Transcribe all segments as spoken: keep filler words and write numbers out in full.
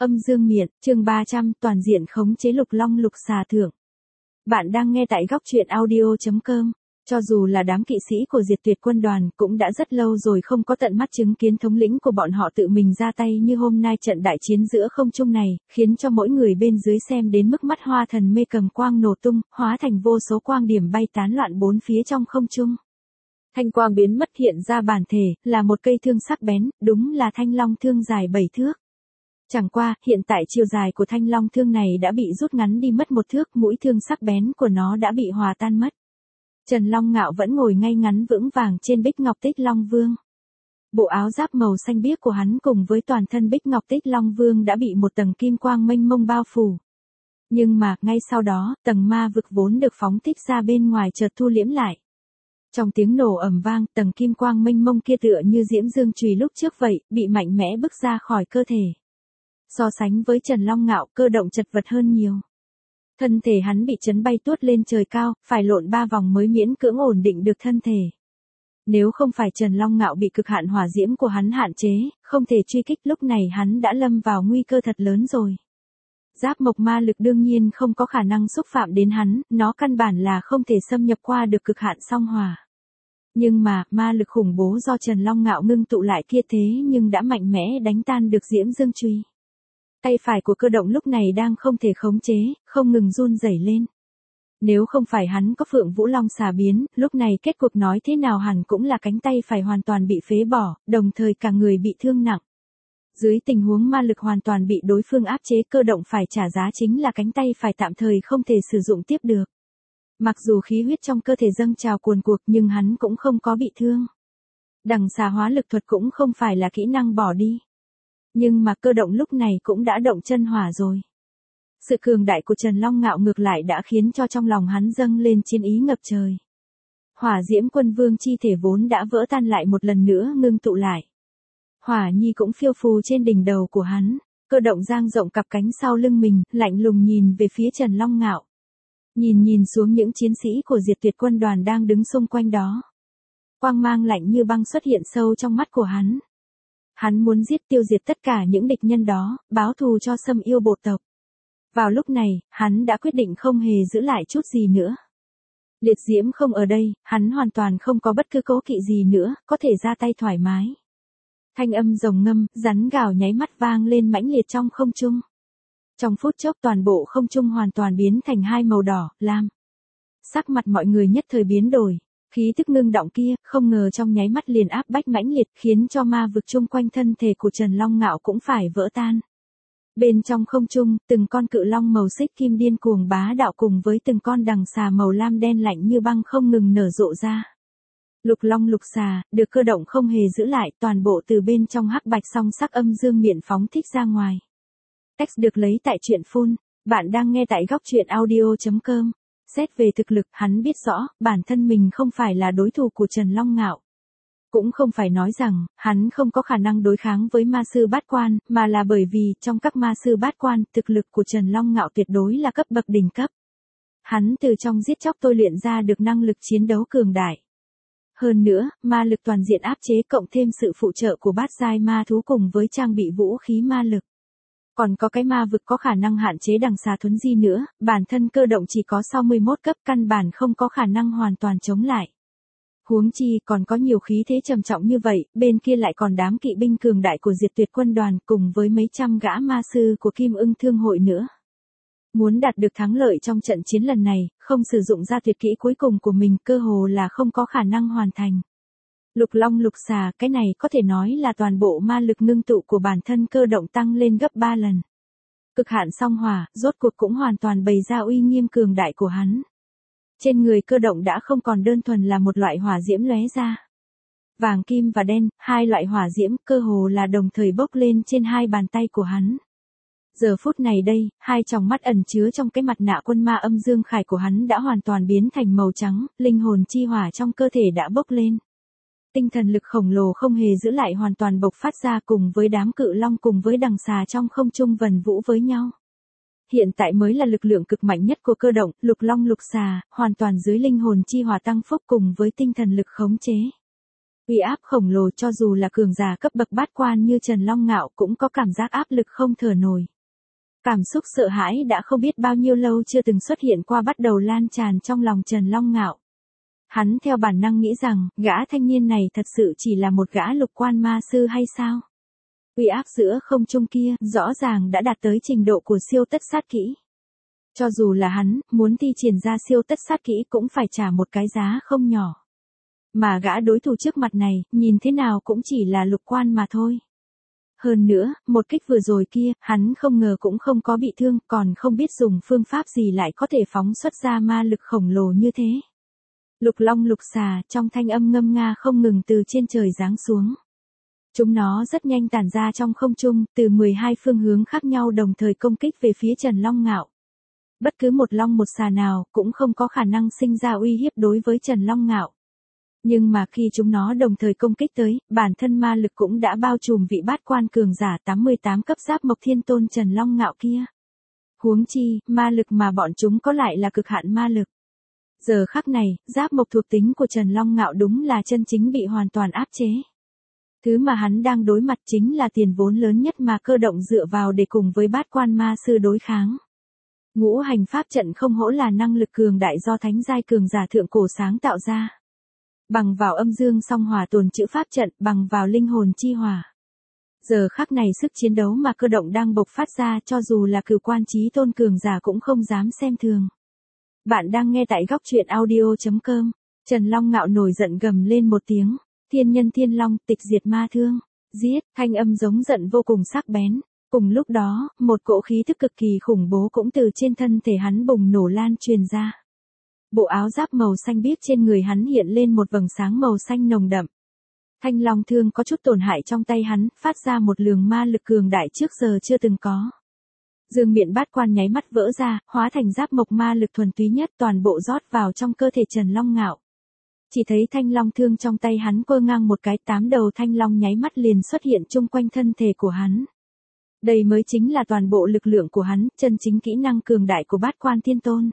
Âm dương miện, chương ba trăm, toàn diện khống chế lục long lục xà thượng. Bạn đang nghe tại góc truyện audio chấm com. Cho dù là đám kỵ sĩ của Diệt Tuyệt Quân đoàn cũng đã rất lâu rồi không có tận mắt chứng kiến thống lĩnh của bọn họ tự mình ra tay như hôm nay trận đại chiến giữa không trung này, khiến cho mỗi người bên dưới xem đến mức mắt hoa thần mê, cầm quang nổ tung, hóa thành vô số quang điểm bay tán loạn bốn phía trong không trung. Thanh quang biến mất hiện ra bản thể, là một cây thương sắc bén, đúng là thanh long thương dài bảy thước. Chẳng qua, hiện tại chiều dài của thanh long thương này đã bị rút ngắn đi mất một thước, mũi thương sắc bén của nó đã bị hòa tan mất. Trần Long Ngạo vẫn ngồi ngay ngắn vững vàng trên Bích Ngọc Tích Long Vương. Bộ áo giáp màu xanh biếc của hắn cùng với toàn thân Bích Ngọc Tích Long Vương đã bị một tầng kim quang mênh mông bao phủ. Nhưng mà, ngay sau đó, tầng ma vực vốn được phóng thích ra bên ngoài chợt thu liễm lại. Trong tiếng nổ ầm vang, tầng kim quang mênh mông kia tựa như diễm dương chùy lúc trước vậy, bị mạnh mẽ bức ra khỏi cơ thể. So sánh với Trần Long Ngạo, cơ động chật vật hơn nhiều. Thân thể hắn bị chấn bay tuốt lên trời cao, phải lộn ba vòng mới miễn cưỡng ổn định được thân thể. Nếu không phải Trần Long Ngạo bị cực hạn hỏa diễm của hắn hạn chế, không thể truy kích, lúc này hắn đã lâm vào nguy cơ thật lớn rồi. Giáp mộc ma lực đương nhiên không có khả năng xúc phạm đến hắn, nó căn bản là không thể xâm nhập qua được cực hạn song hỏa. Nhưng mà, ma lực khủng bố do Trần Long Ngạo ngưng tụ lại kia thế nhưng đã mạnh mẽ đánh tan được diễm dương chùy. Tay phải của cơ động lúc này đang không thể khống chế, không ngừng run rẩy lên. Nếu không phải hắn có Phượng Vũ Long xà biến, lúc này kết cục nói thế nào hẳn cũng là cánh tay phải hoàn toàn bị phế bỏ, đồng thời cả người bị thương nặng. Dưới tình huống ma lực hoàn toàn bị đối phương áp chế, cơ động phải trả giá chính là cánh tay phải tạm thời không thể sử dụng tiếp được. Mặc dù khí huyết trong cơ thể dâng trào cuồn cuộn nhưng hắn cũng không có bị thương. Đằng xà hóa lực thuật cũng không phải là kỹ năng bỏ đi. Nhưng mà cơ động lúc này cũng đã động chân hỏa rồi. Sự cường đại của Trần Long Ngạo ngược lại đã khiến cho trong lòng hắn dâng lên chiến ý ngập trời. Hỏa diễm quân vương chi thể vốn đã vỡ tan lại một lần nữa ngưng tụ lại. Hỏa nhi cũng phiêu phù trên đỉnh đầu của hắn, cơ động dang rộng cặp cánh sau lưng mình, lạnh lùng nhìn về phía Trần Long Ngạo. Nhìn nhìn xuống những chiến sĩ của Diệt Tuyệt Quân đoàn đang đứng xung quanh đó. Quang mang lạnh như băng xuất hiện sâu trong mắt của hắn. Hắn muốn giết tiêu diệt tất cả những địch nhân đó, báo thù cho Sâm Yêu bộ tộc. Vào lúc này, hắn đã quyết định không hề giữ lại chút gì nữa. Liệt diễm không ở đây, hắn hoàn toàn không có bất cứ cố kỵ gì nữa, có thể ra tay thoải mái. Thanh âm rồng ngâm, rắn gào nháy mắt vang lên mãnh liệt trong không trung. Trong phút chốc toàn bộ không trung hoàn toàn biến thành hai màu đỏ, lam. Sắc mặt mọi người nhất thời biến đổi. Khí tức ngưng động kia, không ngờ trong nháy mắt liền áp bách mãnh liệt, khiến cho ma vực chung quanh thân thể của Trần Long Ngạo cũng phải vỡ tan. Bên trong không trung, từng con cự long màu xích kim điên cuồng bá đạo cùng với từng con đằng xà màu lam đen lạnh như băng không ngừng nở rộ ra. Lục long lục xà, được cơ động không hề giữ lại, toàn bộ từ bên trong hắc bạch song sắc âm dương miện phóng thích ra ngoài. Text được lấy tại truyện phun, bạn đang nghe tại góc truyện audio chấm com. Xét về thực lực, hắn biết rõ, bản thân mình không phải là đối thủ của Trần Long Ngạo. Cũng không phải nói rằng, hắn không có khả năng đối kháng với ma sư bát quan, mà là bởi vì, trong các ma sư bát quan, thực lực của Trần Long Ngạo tuyệt đối là cấp bậc đỉnh cấp. Hắn từ trong giết chóc tôi luyện ra được năng lực chiến đấu cường đại. Hơn nữa, ma lực toàn diện áp chế cộng thêm sự phụ trợ của bát giai ma thú cùng với trang bị vũ khí ma lực. Còn có cái ma vực có khả năng hạn chế đằng xà thuấn di nữa, bản thân cơ động chỉ có sáu mươi mốt cấp căn bản không có khả năng hoàn toàn chống lại. Huống chi còn có nhiều khí thế trầm trọng như vậy, bên kia lại còn đám kỵ binh cường đại của Diệt Tuyệt Quân đoàn cùng với mấy trăm gã ma sư của Kim Ưng Thương hội nữa. Muốn đạt được thắng lợi trong trận chiến lần này, không sử dụng ra tuyệt kỹ cuối cùng của mình cơ hồ là không có khả năng hoàn thành. Lục long lục xà, cái này có thể nói là toàn bộ ma lực ngưng tụ của bản thân cơ động tăng lên gấp ba lần. Cực hạn song hỏa, rốt cuộc cũng hoàn toàn bày ra uy nghiêm cường đại của hắn. Trên người cơ động đã không còn đơn thuần là một loại hỏa diễm lóe ra. Vàng kim và đen, hai loại hỏa diễm cơ hồ là đồng thời bốc lên trên hai bàn tay của hắn. Giờ phút này đây, hai tròng mắt ẩn chứa trong cái mặt nạ quân ma âm dương khải của hắn đã hoàn toàn biến thành màu trắng, linh hồn chi hỏa trong cơ thể đã bốc lên. Tinh thần lực khổng lồ không hề giữ lại hoàn toàn bộc phát ra cùng với đám cự long cùng với đằng xà trong không trung vần vũ với nhau. Hiện tại mới là lực lượng cực mạnh nhất của cơ động, lục long lục xà, hoàn toàn dưới linh hồn chi hỏa tăng phúc cùng với tinh thần lực khống chế. Uy áp khổng lồ cho dù là cường giả cấp bậc bát quan như Trần Long Ngạo cũng có cảm giác áp lực không thở nổi. Cảm xúc sợ hãi đã không biết bao nhiêu lâu chưa từng xuất hiện qua bắt đầu lan tràn trong lòng Trần Long Ngạo. Hắn theo bản năng nghĩ rằng, gã thanh niên này thật sự chỉ là một gã lục quan ma sư hay sao? Uy áp giữa không trung kia, rõ ràng đã đạt tới trình độ của siêu tất sát kỹ. Cho dù là hắn, muốn thi triển ra siêu tất sát kỹ cũng phải trả một cái giá không nhỏ. Mà gã đối thủ trước mặt này, nhìn thế nào cũng chỉ là lục quan mà thôi. Hơn nữa, một kích vừa rồi kia, hắn không ngờ cũng không có bị thương, còn không biết dùng phương pháp gì lại có thể phóng xuất ra ma lực khổng lồ như thế. Lục long lục xà, trong thanh âm ngâm nga không ngừng từ trên trời giáng xuống. Chúng nó rất nhanh tản ra trong không trung, từ mười hai phương hướng khác nhau đồng thời công kích về phía Trần Long Ngạo. Bất cứ một long một xà nào cũng không có khả năng sinh ra uy hiếp đối với Trần Long Ngạo. Nhưng mà khi chúng nó đồng thời công kích tới, bản thân ma lực cũng đã bao trùm vị bát quan cường giả tám mươi tám cấp Giáp Mộc Thiên Tôn Trần Long Ngạo kia. Huống chi, ma lực mà bọn chúng có lại là cực hạn ma lực. Giờ khắc này, Giáp Mộc thuộc tính của Trần Long Ngạo đúng là chân chính bị hoàn toàn áp chế. Thứ mà hắn đang đối mặt chính là tiền vốn lớn nhất mà cơ động dựa vào để cùng với bát quan ma sư đối kháng. Ngũ hành pháp trận không hổ là năng lực cường đại do thánh giai cường giả thượng cổ sáng tạo ra. Bằng vào âm dương song hỏa tồn trữ pháp trận, bằng vào linh hồn chi hỏa. Giờ khắc này sức chiến đấu mà cơ động đang bộc phát ra cho dù là cửu quan chí tôn cường giả cũng không dám xem thường. Bạn đang nghe tại góc truyện audio chấm com. Trần Long Ngạo nổi giận gầm lên một tiếng. Thiên nhân thiên long, tịch diệt ma thương. Giết, thanh âm giống giận vô cùng sắc bén. Cùng lúc đó, một cỗ khí thức cực kỳ khủng bố cũng từ trên thân thể hắn bùng nổ lan truyền ra. Bộ áo giáp màu xanh biếc trên người hắn hiện lên một vầng sáng màu xanh nồng đậm. Thanh long thương có chút tổn hại trong tay hắn, phát ra một luồng ma lực cường đại trước giờ chưa từng có. Dương miện bát quan nháy mắt vỡ ra, hóa thành giáp mộc ma lực thuần túy nhất toàn bộ rót vào trong cơ thể Trần Long Ngạo. Chỉ thấy thanh long thương trong tay hắn quơ ngang một cái, tám đầu thanh long nháy mắt liền xuất hiện chung quanh thân thể của hắn. Đây mới chính là toàn bộ lực lượng của hắn, chân chính kỹ năng cường đại của bát quan thiên tôn.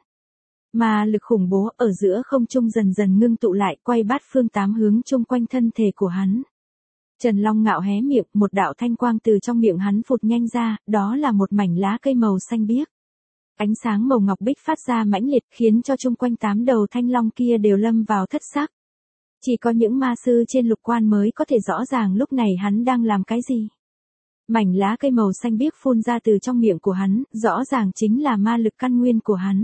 Mà lực khủng bố ở giữa không trung dần dần ngưng tụ lại, quay bát phương tám hướng chung quanh thân thể của hắn. Trần Long Ngạo hé miệng, một đạo thanh quang từ trong miệng hắn phụt nhanh ra, đó là một mảnh lá cây màu xanh biếc. Ánh sáng màu ngọc bích phát ra mãnh liệt khiến cho chung quanh tám đầu thanh long kia đều lâm vào thất sắc. Chỉ có những ma sư trên lục quan mới có thể rõ ràng lúc này hắn đang làm cái gì. Mảnh lá cây màu xanh biếc phun ra từ trong miệng của hắn, rõ ràng chính là ma lực căn nguyên của hắn.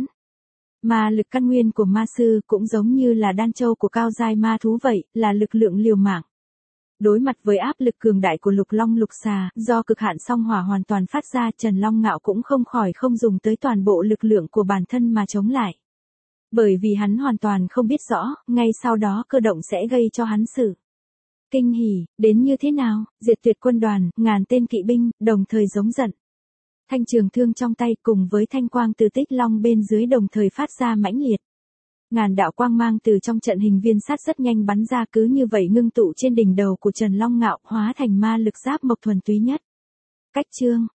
Ma lực căn nguyên của ma sư cũng giống như là đan châu của cao giai ma thú vậy, là lực lượng liều mạng. Đối mặt với áp lực cường đại của lục long lục xà, do cực hạn song hỏa hoàn toàn phát ra, Trần Long Ngạo cũng không khỏi không dùng tới toàn bộ lực lượng của bản thân mà chống lại. Bởi vì hắn hoàn toàn không biết rõ, ngay sau đó cơ động sẽ gây cho hắn sự kinh hỉ, đến như thế nào, diệt tuyệt quân đoàn, ngàn tên kỵ binh, đồng thời giống giận. Thanh trường thương trong tay cùng với thanh quang từ tích long bên dưới đồng thời phát ra mãnh liệt. Ngàn đạo quang mang từ trong trận hình viên sát rất nhanh bắn ra, cứ như vậy ngưng tụ trên đỉnh đầu của Trần Long Ngạo, hóa thành ma lực giáp mộc thuần túy nhất. Cách chương,